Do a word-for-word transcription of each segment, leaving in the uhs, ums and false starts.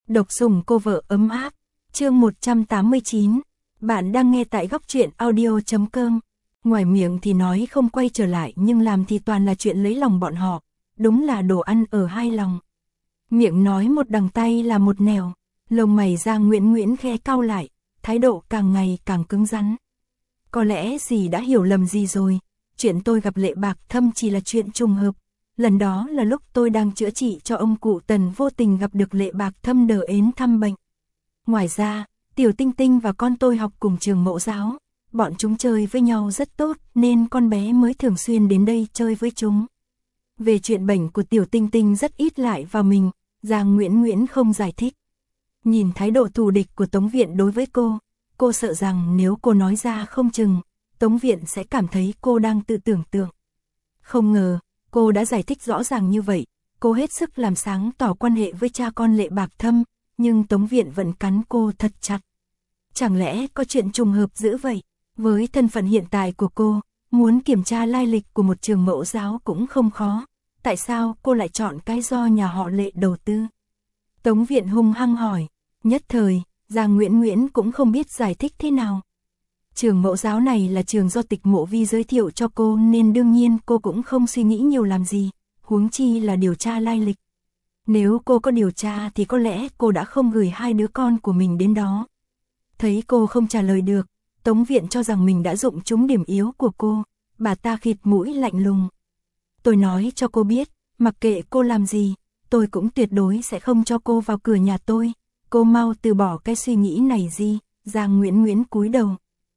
Độc sủng cô vợ ấm áp, chương một trăm tám mươi chín. Bạn đang nghe tại góc truyện audio chấm com. Ngoài miệng thì nói không quay trở lại nhưng làm thì toàn là chuyện lấy lòng bọn họ, đúng là đồ ăn ở hai lòng. Miệng nói một đằng tay là một nẻo, lông mày Giang Nguyễn Nguyễn khe cau lại, thái độ càng ngày càng cứng rắn. Có lẽ dì đã hiểu lầm gì rồi, chuyện tôi gặp Lệ Bạc Thâm chỉ là chuyện trùng hợp. Lần đó là lúc tôi đang chữa trị cho ông cụ Tần vô tình gặp được Lệ Bạc Thâm đờ ến thăm bệnh. Ngoài ra, Tiểu Tinh Tinh và con tôi học cùng trường mẫu giáo, bọn chúng chơi với nhau rất tốt nên con bé mới thường xuyên đến đây chơi với chúng. Về chuyện bệnh của Tiểu Tinh Tinh rất ít lại vào mình, Giang Nguyễn Nguyễn không giải thích. Nhìn thái độ thù địch của Tống Viện đối với cô, cô sợ rằng nếu cô nói ra không chừng, Tống Viện sẽ cảm thấy cô đang tự tưởng tượng. Không ngờ, cô đã giải thích rõ ràng như vậy, cô hết sức làm sáng tỏ quan hệ với cha con Lệ Bạc Thâm, nhưng Tống Viện vẫn cắn cô thật chặt. Chẳng lẽ có chuyện trùng hợp dữ vậy? Với thân phận hiện tại của cô, muốn kiểm tra lai lịch của một trường mẫu giáo cũng không khó. Tại sao cô lại chọn cái do nhà họ Lệ đầu tư? Tống Viện hung hăng hỏi. Nhất thời, Giang Nguyễn Nguyễn cũng không biết giải thích thế nào. Trường mẫu giáo này là trường do Tịch Mộ Vi giới thiệu cho cô nên đương nhiên cô cũng không suy nghĩ nhiều làm gì, huống chi là điều tra lai lịch. Nếu cô có điều tra thì có lẽ cô đã không gửi hai đứa con của mình đến đó. Thấy cô không trả lời được, Tống Viện cho rằng mình đã dụng trúng điểm yếu của cô, bà ta khịt mũi lạnh lùng. Tôi nói cho cô biết, mặc kệ cô làm gì, tôi cũng tuyệt đối sẽ không cho cô vào cửa nhà tôi. Cô mau từ bỏ cái suy nghĩ này gì. Giang Nguyễn Nguyễn cúi đầu.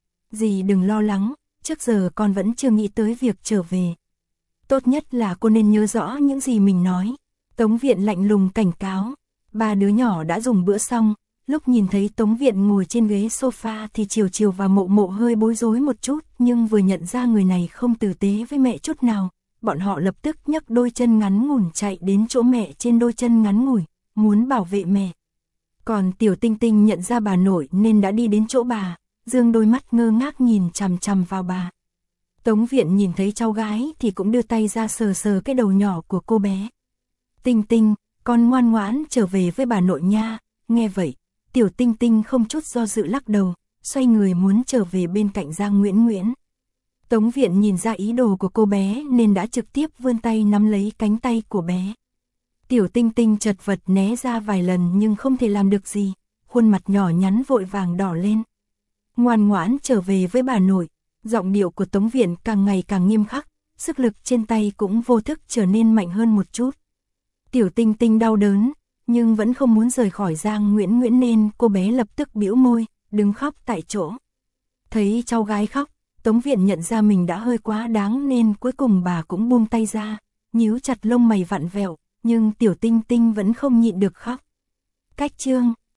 Dì đừng lo lắng, trước giờ con vẫn chưa nghĩ tới việc trở về. Tốt nhất là cô nên nhớ rõ những gì mình nói. Tống Viện lạnh lùng cảnh cáo. Ba đứa nhỏ đã dùng bữa xong, lúc nhìn thấy Tống Viện ngồi trên ghế sofa thì Chiều Chiều và Mộ Mộ hơi bối rối một chút, nhưng vừa nhận ra người này không tử tế với mẹ chút nào, bọn họ lập tức nhấc đôi chân ngắn ngủn chạy đến chỗ mẹ trên đôi chân ngắn ngủi, muốn bảo vệ mẹ. Còn Tiểu Tinh Tinh nhận ra bà nội nên đã đi đến chỗ bà, dương đôi mắt ngơ ngác nhìn chằm chằm vào bà. Tống Viện nhìn thấy cháu gái thì cũng đưa tay ra sờ sờ cái đầu nhỏ của cô bé. Tinh Tinh, con ngoan ngoãn trở về với bà nội nha. Nghe vậy, Tiểu Tinh Tinh không chút do dự lắc đầu, xoay người muốn trở về bên cạnh Giang Nguyễn Nguyễn. Tống Viện nhìn ra ý đồ của cô bé nên đã trực tiếp vươn tay nắm lấy cánh tay của bé. Tiểu Tinh Tinh chật vật né ra vài lần nhưng không thể làm được gì, khuôn mặt nhỏ nhắn vội vàng đỏ lên. Ngoan ngoãn trở về với bà nội, giọng điệu của Tống Viện càng ngày càng nghiêm khắc, sức lực trên tay cũng vô thức trở nên mạnh hơn một chút. Tiểu Tinh Tinh đau đớn, nhưng vẫn không muốn rời khỏi Giang Nguyễn Nguyễn nên cô bé lập tức bĩu môi, đứng khóc tại chỗ. Thấy cháu gái khóc, Tống Viện nhận ra mình đã hơi quá đáng nên cuối cùng bà cũng buông tay ra, nhíu chặt lông mày vặn vẹo, nhưng Tiểu Tinh Tinh vẫn không nhịn được khóc. Cách chương